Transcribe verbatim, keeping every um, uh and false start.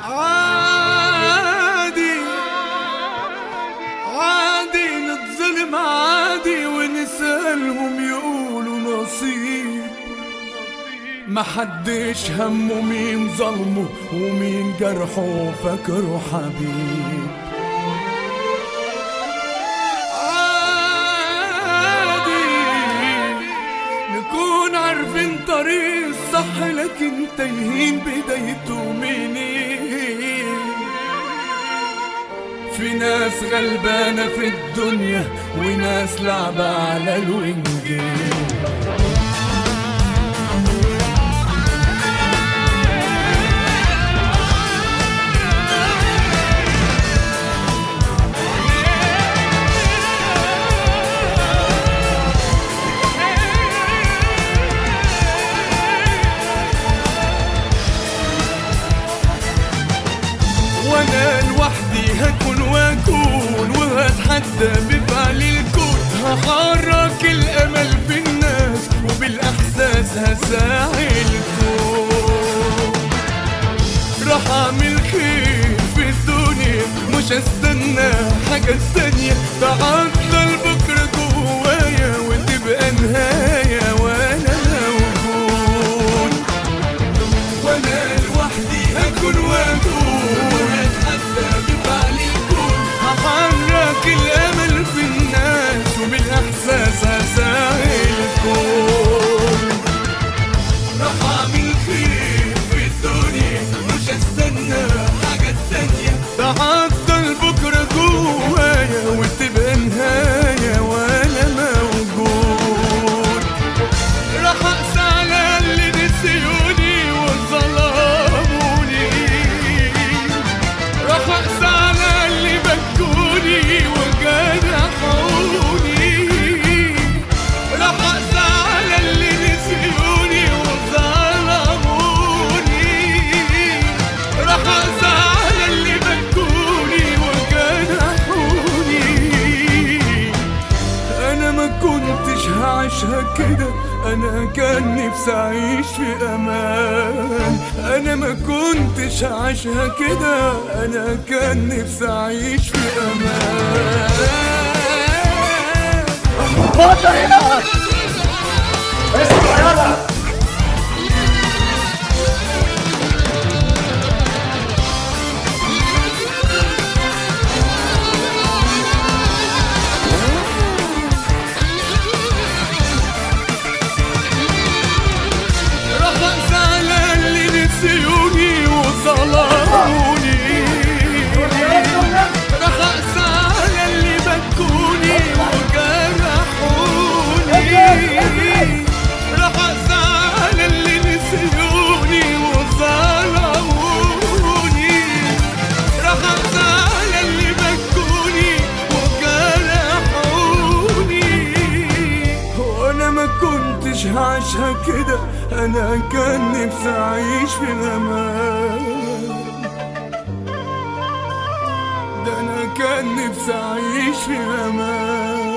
عادي عادي نتظلم عادي ونسألهم يقولوا نصيب. محدش همه مين ظلمه ومين جرحه فاكره حبيب. عادي نكون عارفين طريق الصح لكن تايهين بدايته منين. في ناس غلبانة في الدنيا وناس لعبة على الوينجين. وانا لوحدي هكون واكون وهتحدى بفعل الكون. هحرك الامل في الناس وبالاحساس هساعدكم. راح اعمل خير في الدنيا مش هستنى حاجة تانية. تعطل بكرة جوايا وتبقى نهاية وانا موجود. وانا لوحدي هكون واكون هحرك الامل في الناس وبالاحساس هساعدكم. راح اعمل خير في الدنيا مش هستنى حاجة تانية. تعطل بكرة جوايا وتبقى نهاية وانا موجود. راح اقسى على اللي نسيوني وظلموني. راح اقسى على اللي بكوني وجرحوني. راح اقسى على اللي نسيوني وظلموني. راح اقسى على اللي بكوني وجرحوني. انا ما كنتش هعيشها كده، انا كان نفسي اعيش في امان. انا ما كنتش هعيشها كده، انا كان نفسي اعيش في امان. بطل هنا اسمع يلا. نسيوني وظلموني. راح اقسى على اللي بكوني وجرحوني. راح اقسى على اللي نسيوني وظلموني. راح اقسى على اللي بكوني وجرحوني. وانا ما كنتش هعيشها كده، انا كان نفسي اعيش في امان. ده انا كان نفسي اعيش في امان.